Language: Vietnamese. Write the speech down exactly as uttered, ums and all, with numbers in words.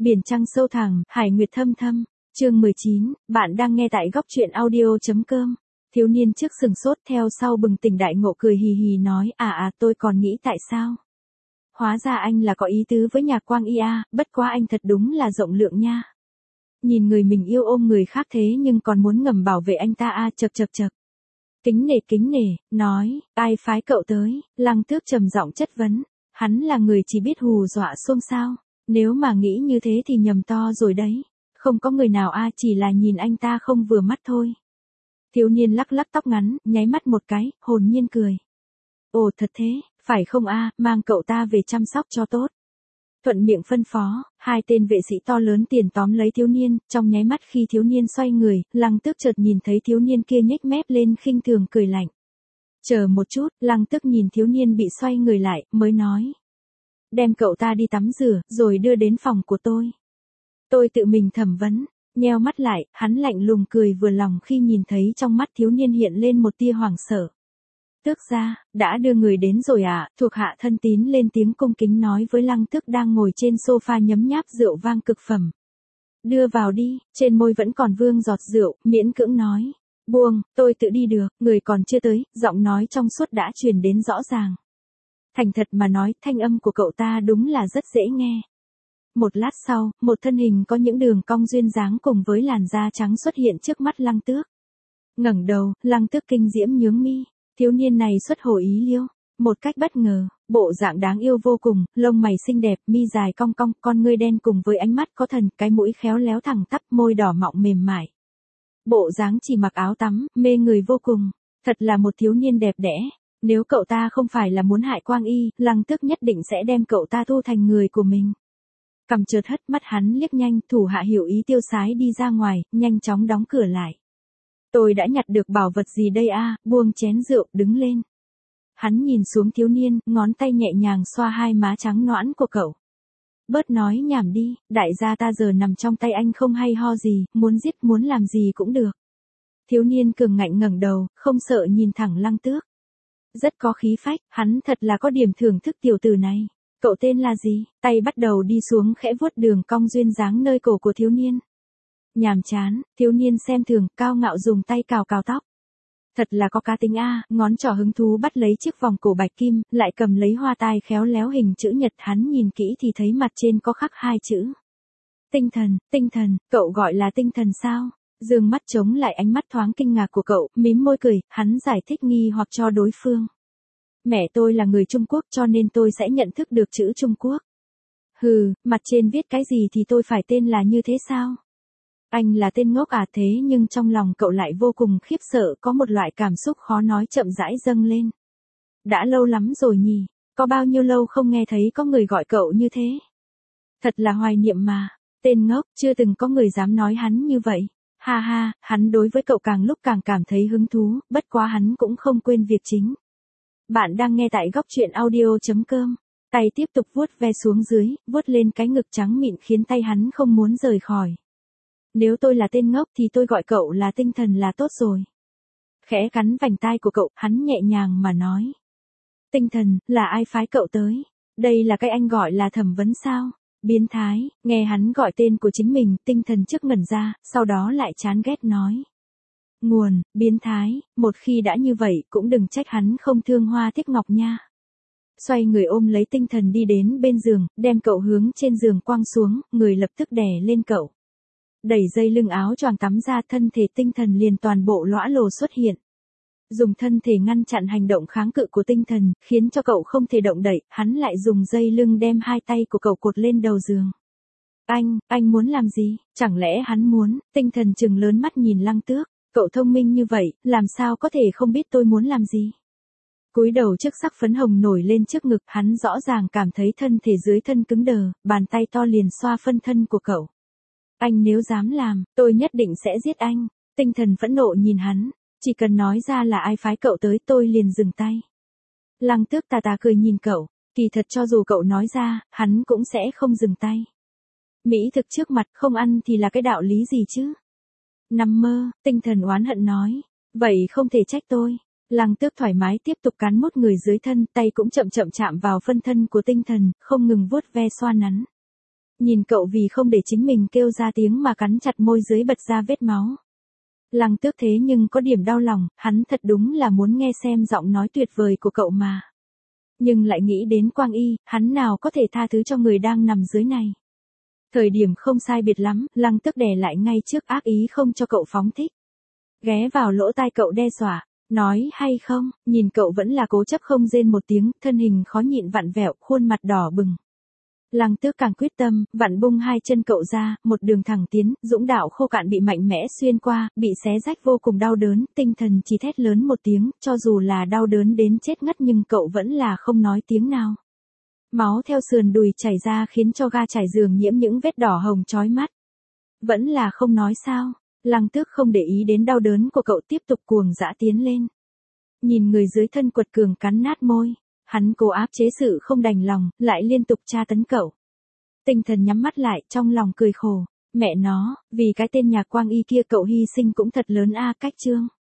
Biển trăng sâu thẳm, hải nguyệt thâm thâm. Chương mười chín, bạn đang nghe tại góc truyện audio chấm com. Thiếu niên trước sừng sốt, theo sau bừng tỉnh đại ngộ, cười hì hì nói, à à tôi còn nghĩ tại sao. Hóa ra anh là có ý tứ với Nhạc Quang Y a, bất quá anh thật đúng là rộng lượng nha. Nhìn người mình yêu ôm người khác thế nhưng còn muốn ngầm bảo vệ anh ta a, à, chật chật chật. Kính nể kính nể, nói, ai phái cậu tới, Lăng Tước trầm giọng chất vấn, hắn là người chỉ biết hù dọa xôn xao, nếu mà nghĩ như thế thì nhầm to rồi đấy, không có người nào a, à, chỉ là nhìn anh ta không vừa mắt thôi. Thiếu niên lắc lắc tóc ngắn, nháy mắt một cái, hồn nhiên cười. Ồ thật thế, phải không a, à, mang cậu ta về chăm sóc cho tốt. Thuận miệng phân phó, hai tên vệ sĩ to lớn tiền tóm lấy thiếu niên, trong nháy mắt khi thiếu niên xoay người, Lăng Tước chợt nhìn thấy thiếu niên kia nhếch mép lên khinh thường cười lạnh. Chờ một chút, Lăng Tước nhìn thiếu niên bị xoay người lại, mới nói. Đem cậu ta đi tắm rửa, rồi đưa đến phòng của tôi. Tôi tự mình thẩm vấn, nheo mắt lại, hắn lạnh lùng cười vừa lòng khi nhìn thấy trong mắt thiếu niên hiện lên một tia hoảng sợ. Tước gia, đã đưa người đến rồi à, thuộc hạ thân tín lên tiếng cung kính nói với Lăng Tước đang ngồi trên sofa nhấm nháp rượu vang cực phẩm. Đưa vào đi, trên môi vẫn còn vương giọt rượu, miễn cưỡng nói. Buông, tôi tự đi được, người còn chưa tới, giọng nói trong suốt đã truyền đến rõ ràng. Thành thật mà nói, thanh âm của cậu ta đúng là rất dễ nghe. Một lát sau, một thân hình có những đường cong duyên dáng cùng với làn da trắng xuất hiện trước mắt Lăng Tước. Ngẩng đầu, Lăng Tước kinh diễm nhướng mi. Thiếu niên này xuất hồ ý liêu, một cách bất ngờ, bộ dạng đáng yêu vô cùng, lông mày xinh đẹp, mi dài cong cong, con ngươi đen cùng với ánh mắt có thần, cái mũi khéo léo thẳng tắp, môi đỏ mọng mềm mại. Bộ dáng chỉ mặc áo tắm, mê người vô cùng, thật là một thiếu niên đẹp đẽ. Nếu cậu ta không phải là muốn hại Quang Y, Lăng Tước nhất định sẽ đem cậu ta thu thành người của mình. Cầm chợt hất, mắt hắn liếc nhanh, thủ hạ hiểu ý tiêu sái đi ra ngoài, nhanh chóng đóng cửa lại. Tôi đã nhặt được bảo vật gì đây a, à, buông chén rượu, đứng lên. Hắn nhìn xuống thiếu niên, ngón tay nhẹ nhàng xoa hai má trắng nõn của cậu. Bớt nói nhảm đi, đại gia ta giờ nằm trong tay anh không hay ho gì, muốn giết muốn làm gì cũng được. Thiếu niên cường ngạnh ngẩng đầu, không sợ nhìn thẳng Lăng Tước. Rất có khí phách, hắn thật là có điểm thưởng thức tiểu tử này. Cậu tên là gì? Tay bắt đầu đi xuống khẽ vuốt đường cong duyên dáng nơi cổ của thiếu niên. Nhàm chán, thiếu niên xem thường, cao ngạo dùng tay cào cào tóc. Thật là có cá tính a, à, ngón trỏ hứng thú bắt lấy chiếc vòng cổ bạch kim, lại cầm lấy hoa tai khéo léo hình chữ nhật, hắn nhìn kỹ thì thấy mặt trên có khắc hai chữ. Tinh thần, tinh thần, cậu gọi là tinh thần sao? Dương mắt chống lại ánh mắt thoáng kinh ngạc của cậu, mím môi cười, hắn giải thích nghi hoặc cho đối phương. Mẹ tôi là người Trung Quốc cho nên tôi sẽ nhận thức được chữ Trung Quốc. Hừ, mặt trên viết cái gì thì tôi phải tên là như thế sao? Anh là tên ngốc à, thế nhưng trong lòng cậu lại vô cùng khiếp sợ, có một loại cảm xúc khó nói chậm rãi dâng lên. Đã lâu lắm rồi nhỉ, có bao nhiêu lâu không nghe thấy có người gọi cậu như thế. Thật là hoài niệm mà, tên ngốc, chưa từng có người dám nói hắn như vậy. Ha ha, hắn đối với cậu càng lúc càng cảm thấy hứng thú, bất quá hắn cũng không quên việc chính. Bạn đang nghe tại góc truyện audio chấm com. Tay tiếp tục vuốt ve xuống dưới, vuốt lên cái ngực trắng mịn khiến tay hắn không muốn rời khỏi. Nếu tôi là tên ngốc thì tôi gọi cậu là tinh thần là tốt rồi. Khẽ cắn vành tai của cậu, hắn nhẹ nhàng mà nói. Tinh thần, là ai phái cậu tới? Đây là cái anh gọi là thẩm vấn sao? Biến thái, nghe hắn gọi tên của chính mình, tinh thần trước ngẩn ra, sau đó lại chán ghét nói. Nguồn, biến thái, một khi đã như vậy cũng đừng trách hắn không thương hoa tiếc ngọc nha. Xoay người ôm lấy tinh thần đi đến bên giường, đem cậu hướng trên giường quăng xuống, người lập tức đè lên cậu. Đẩy dây lưng áo choàng tắm ra, thân thể tinh thần liền toàn bộ lõa lồ xuất hiện. Dùng thân thể ngăn chặn hành động kháng cự của tinh thần, khiến cho cậu không thể động đậy, hắn lại dùng dây lưng đem hai tay của cậu cột lên đầu giường. Anh, anh muốn làm gì? Chẳng lẽ hắn muốn? Tinh thần trừng lớn mắt nhìn Lăng Tước, cậu thông minh như vậy, làm sao có thể không biết tôi muốn làm gì? Cúi đầu trước sắc phấn hồng nổi lên trước ngực, hắn rõ ràng cảm thấy thân thể dưới thân cứng đờ, bàn tay to liền xoa phân thân của cậu. Anh nếu dám làm, tôi nhất định sẽ giết anh. Tinh thần phẫn nộ nhìn hắn, chỉ cần nói ra là ai phái cậu tới tôi liền dừng tay. Lăng Tước tà tà cười nhìn cậu, kỳ thật cho dù cậu nói ra, hắn cũng sẽ không dừng tay. Mỹ thực trước mặt không ăn thì là cái đạo lý gì chứ? Nằm mơ, tinh thần oán hận nói, vậy không thể trách tôi. Lăng Tước thoải mái tiếp tục cắn mút người dưới thân, tay cũng chậm chậm chạm vào phân thân của tinh thần, không ngừng vuốt ve xoa nắn. Nhìn cậu vì không để chính mình kêu ra tiếng mà cắn chặt môi dưới bật ra vết máu. Lăng Tước thế nhưng có điểm đau lòng, hắn thật đúng là muốn nghe xem giọng nói tuyệt vời của cậu mà. Nhưng lại nghĩ đến Quang Y, hắn nào có thể tha thứ cho người đang nằm dưới này. Thời điểm không sai biệt lắm, Lăng Tước đè lại ngay trước ác ý không cho cậu phóng thích. Ghé vào lỗ tai cậu đe dọa, nói hay không, nhìn cậu vẫn là cố chấp không rên một tiếng, thân hình khó nhịn vặn vẹo, khuôn mặt đỏ bừng. Lăng Tước càng quyết tâm, vặn bung hai chân cậu ra, một đường thẳng tiến, dũng đạo khô cạn bị mạnh mẽ xuyên qua, bị xé rách vô cùng đau đớn, tinh thần chỉ thét lớn một tiếng, cho dù là đau đớn đến chết ngất nhưng cậu vẫn là không nói tiếng nào. Máu theo sườn đùi chảy ra khiến cho ga trải giường nhiễm những vết đỏ hồng chói mắt. Vẫn là không nói sao, Lăng Tước không để ý đến đau đớn của cậu tiếp tục cuồng dã tiến lên. Nhìn người dưới thân quật cường cắn nát môi. Hắn cố áp chế sự không đành lòng, lại liên tục tra tấn cậu. Tinh thần nhắm mắt lại, trong lòng cười khổ. Mẹ nó, vì cái tên nhà Quang Y kia cậu hy sinh cũng thật lớn a. Cách chương.